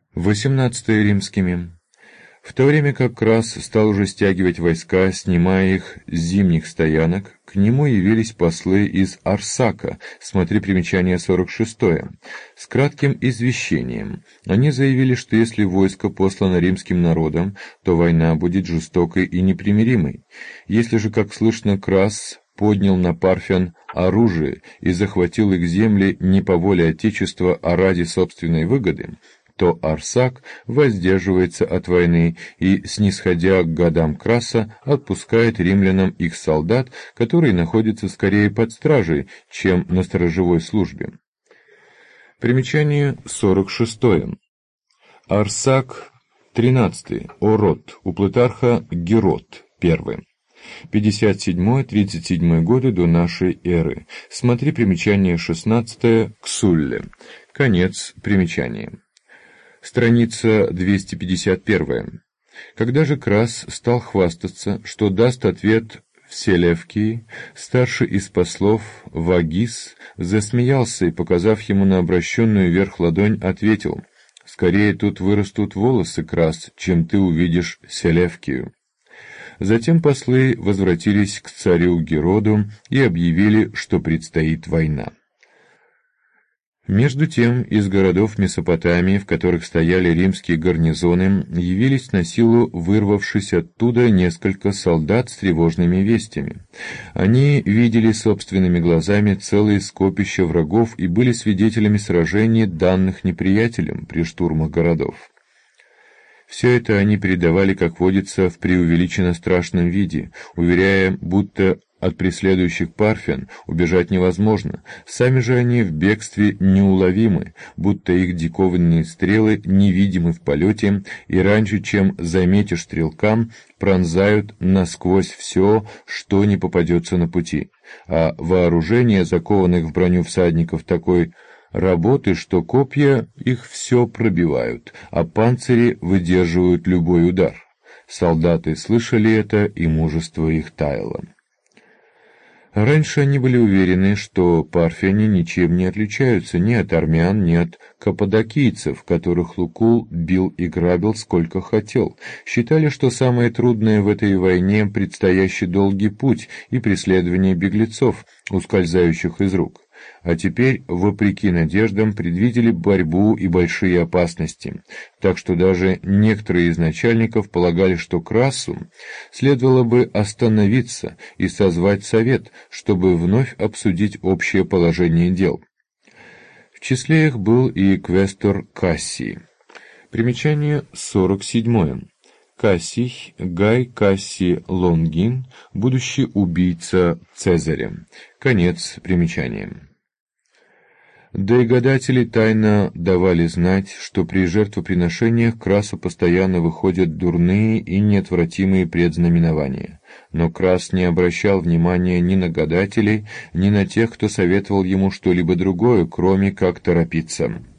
18 римскими. В то время как Крас стал уже стягивать войска, снимая их с зимних стоянок, к нему явились послы из Арсака, смотри примечание 46, с кратким извещением. Они заявили, что если войско послано римским народом, то война будет жестокой и непримиримой. Если же, как слышно, Крас поднял на Парфян оружие и захватил их земли не по воле Отечества, а ради собственной выгоды, то Арсак воздерживается от войны и, снисходя к годам Краса, отпускает римлянам их солдат, которые находятся скорее под стражей, чем на сторожевой службе. Примечание 46. Арсак 13. Ород. У Плутарха Герод 1. 57-37 годы до нашей эры. Смотри примечание 16 Ксулле. Конец примечания. Страница 251. Когда же Крас стал хвастаться, что даст ответ в Селевкии, старший из послов Вагис засмеялся и, показав ему на обращенную вверх ладонь, ответил: «Скорее тут вырастут волосы, Крас, чем ты увидишь Селевкию». Затем послы возвратились к царю Героду и объявили, что предстоит война. Между тем, из городов Месопотамии, в которых стояли римские гарнизоны, явились на силу вырвавшись оттуда несколько солдат с тревожными вестями. Они видели собственными глазами целые скопища врагов и были свидетелями сражений, данных неприятелем при штурмах городов. Все это они передавали, как водится, в преувеличенно страшном виде, уверяя, будто от преследующих парфян убежать невозможно, сами же они в бегстве неуловимы, будто их диковинные стрелы невидимы в полете, и раньше, чем заметишь стрелкам, пронзают насквозь все, что не попадется на пути, а вооружение закованных в броню всадников такой работы, что копья их все пробивают, а панцири выдерживают любой удар. Солдаты слышали это, и мужество их таяло. Раньше они были уверены, что парфяне ничем не отличаются ни от армян, ни от каппадокийцев, которых Лукул бил и грабил сколько хотел. Считали, что самое трудное в этой войне — предстоящий долгий путь и преследование беглецов, ускользающих из рук. А теперь, вопреки надеждам, предвидели борьбу и большие опасности, так что даже некоторые из начальников полагали, что Красу следовало бы остановиться и созвать совет, чтобы вновь обсудить общее положение дел. В числе их был и квестор Кассий. Примечание 47. Кассий, Гай Кассий Лонгин, будущий убийца Цезаря. Конец примечания. Да и гадатели тайно давали знать, что при жертвоприношениях Красу постоянно выходят дурные и неотвратимые предзнаменования. Но Крас не обращал внимания ни на гадателей, ни на тех, кто советовал ему что-либо другое, кроме как торопиться.